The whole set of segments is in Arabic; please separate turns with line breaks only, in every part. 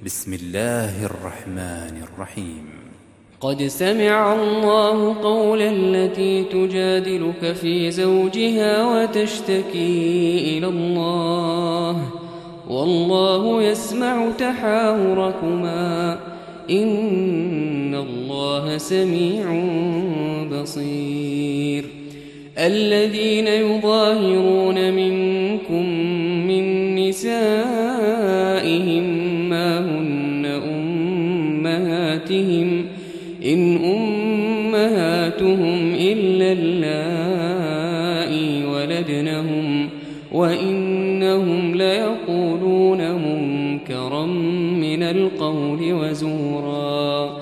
بسم الله الرحمن الرحيم.
قد سمع الله قول التي تجادلك في زوجها وتشتكي إلى الله والله يسمع تحاوركما إن الله سميع بصير. الذين يظاهرون منكم من نسائهم ما هن أمهاتهم إن أمهاتهم إلا اللائي ولدنهم وإنهم ليقولون منكرا من القول وزورا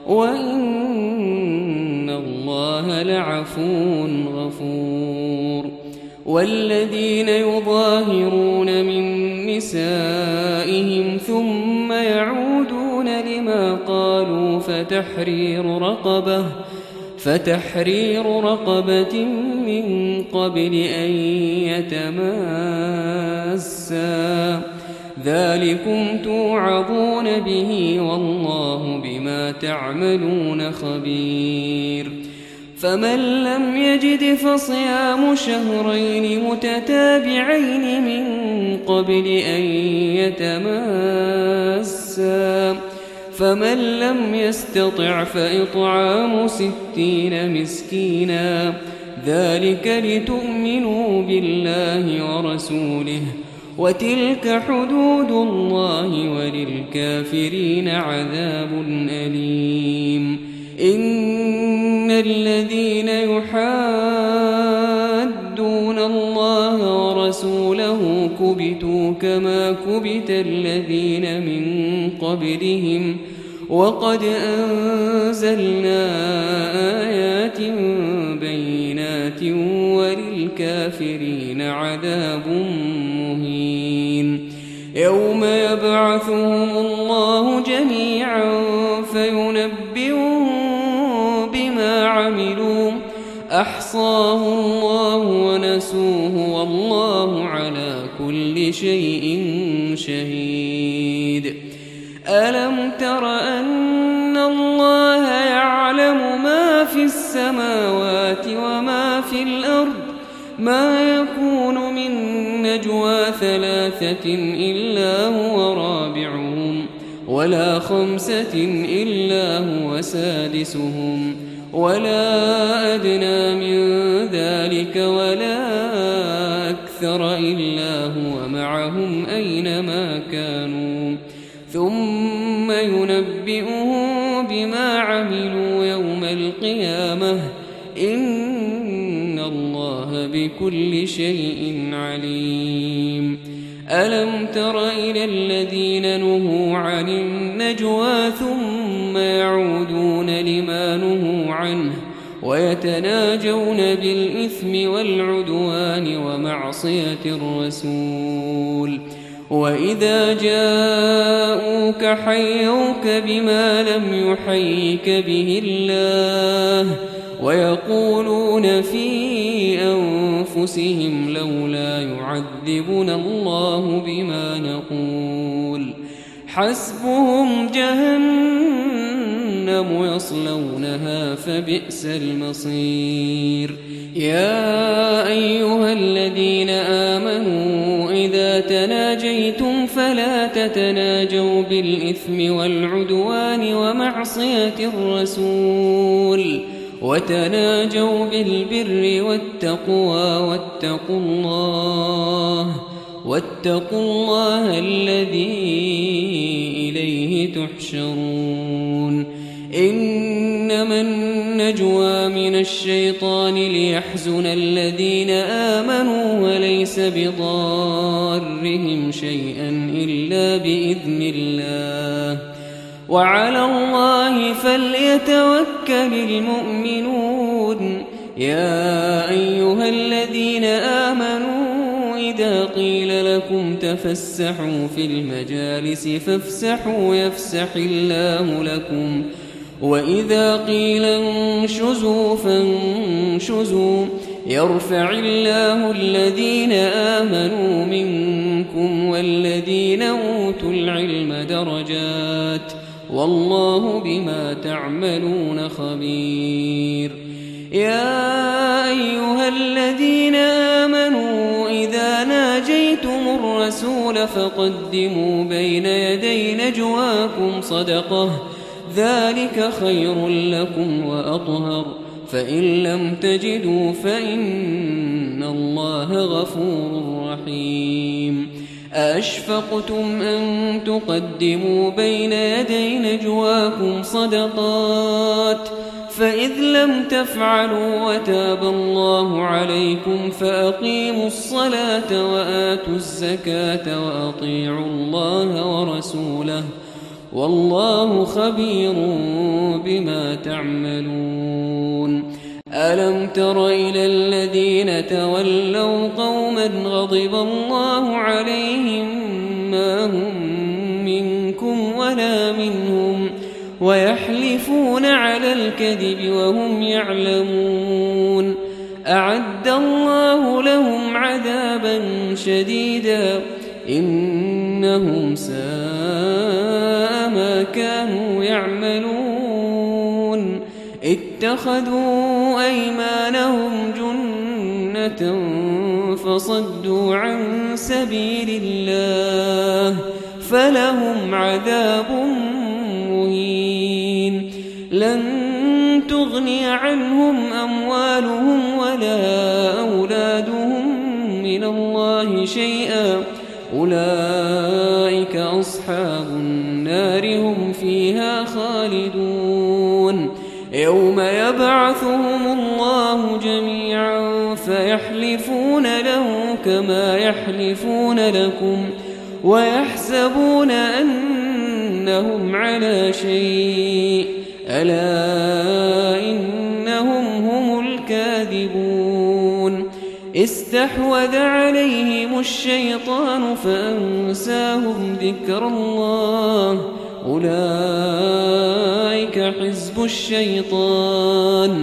وإن الله لعفو غفور. والذين يظاهرون من نسائهم ثم يعودون لما قالوا فتحرير رقبة من قبل أن يتماسا ذلكم توعظون به والله بما تعملون خبير. فمن لم يجد فصيام شهرين متتابعين من قبل أن يتماسا فمن لم يستطع فإطعام 60 مسكينا ذلك لتؤمنوا بالله ورسوله وتلك حدود الله وللكافرين عذاب أليم. إن الذين يحادون الله ورسوله كبتوا كما كبت الذين من قبلهم وقد أنزلنا آيات بينات وللكافرين عذاب مهين. يوم يبعثهم الله جميعا فينبئهم بما عملوا أحصاه الله ونسوه والله على كل شيء شهيد. ألم تر أن الله يعلم ما في السماوات وما في الأرض ما يكون من نجوى 3 إلا هو رابعهم ولا 5 إلا هو سادسهم ولا أدنى من ذلك ولا أكثر إلا هو معهم أينما كانوا ثم ينبئهم بما عملوا يوم القيامة إن الله بكل شيء عليم. ألم تر إلى الذين نهوا عن النجوى ثم يعودون لما نهوا عنه ويتناجون بالإثم والعدوان ومعصية الرسول وإذا جاءوك حيوك بما لم يحيك به الله ويقولون في أنفسهم لولا يعذبنا الله بما نقول حسبهم جهنم يصلونها فبئس المصير. يا أيها الذين آمنوا إذا تناجيتم فلا تتناجوا بالإثم والعدوان ومعصية الرسول وتناجوا بالبر والتقوى واتقوا الله الذي إليه تحشرون. إنما النجوى من الشيطان ليحزن الذين آمنوا وليس بضارهم شيئا إلا بإذن الله وعلى الله فليتوكل المؤمنون. يا أيها الذين آمنوا إذا قيل لكم تفسحوا في المجالس فافسحوا يفسح الله لكم وإذا قيل انشزوا فانشزوا يرفع الله الذين آمنوا منكم والذين أوتوا العلم درجات والله بما تعملون خبير. يا أيها الذين آمنوا إذا ناجيتم الرسول فقدموا بين يدي نجواكم صدقة ذلك خير لكم وأطهر فإن لم تجدوا فإن الله غفور رحيم. أأشفقتم أن تقدموا بين يدي نجواكم صدقات فإذ لم تفعلوا وتاب الله عليكم فأقيموا الصلاة وآتوا الزكاة وأطيعوا الله ورسوله والله خبير بما تعملون. ألم تر إلى الذين تولوا قوما غضب الله عليهم ما هم منكم ولا منهم ويحلفون على الكذب وهم يعلمون أعد الله لهم عذابا شديدا إنهم ساء ما كانوا يعملون. اتخذوا أيمانهم جنة فصدوا عن سبيل الله فلهم عذاب مهين. لن تغني عنهم أموالهم ولا أولادهم من الله شيئا أولئك أصحاب النار هم فيها خالدون. يوم يبعثهم الله جميعا فيحلفون له كما يحلفون لكم ويحسبون أنهم على شيء ألا إنهم هم الكاذبون. استحوذ عليهم الشيطان فأنساهم ذكر الله أولئك حزب الشيطان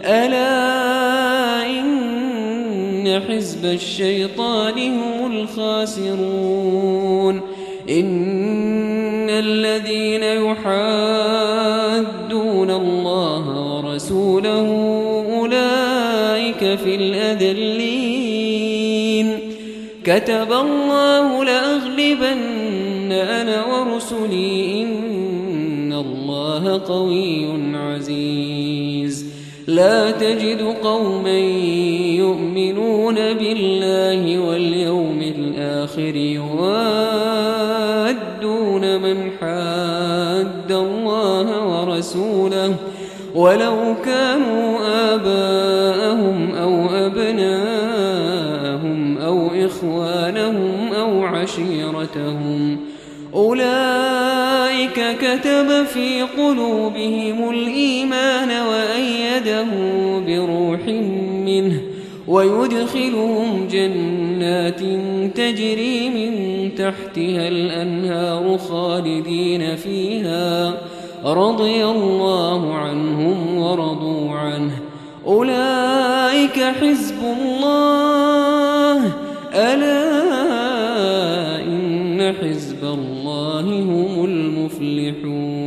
ألا إن حزب الشيطان هم الخاسرون. إن الذين يحادون الله ورسوله أولئك في الأذلين. كتب الله لأغلبن أنا ورسلي إن الله قوي عزيز. لا تجد قوما يؤمنون بالله واليوم الآخر يوادون من حاد الله ورسوله ولو كانوا آباءهم أو أبناءهم أو إخوانهم أو عشيرتهم أولئك كتب في قلوبهم الإيمان وأيدهم بروح منه ويدخلهم جنات تجري من تحتها الأنهار خالدين فيها رضي الله عنهم ورضوا عنه أولئك حزب الله ألا إن حزب الله هم المفلحون.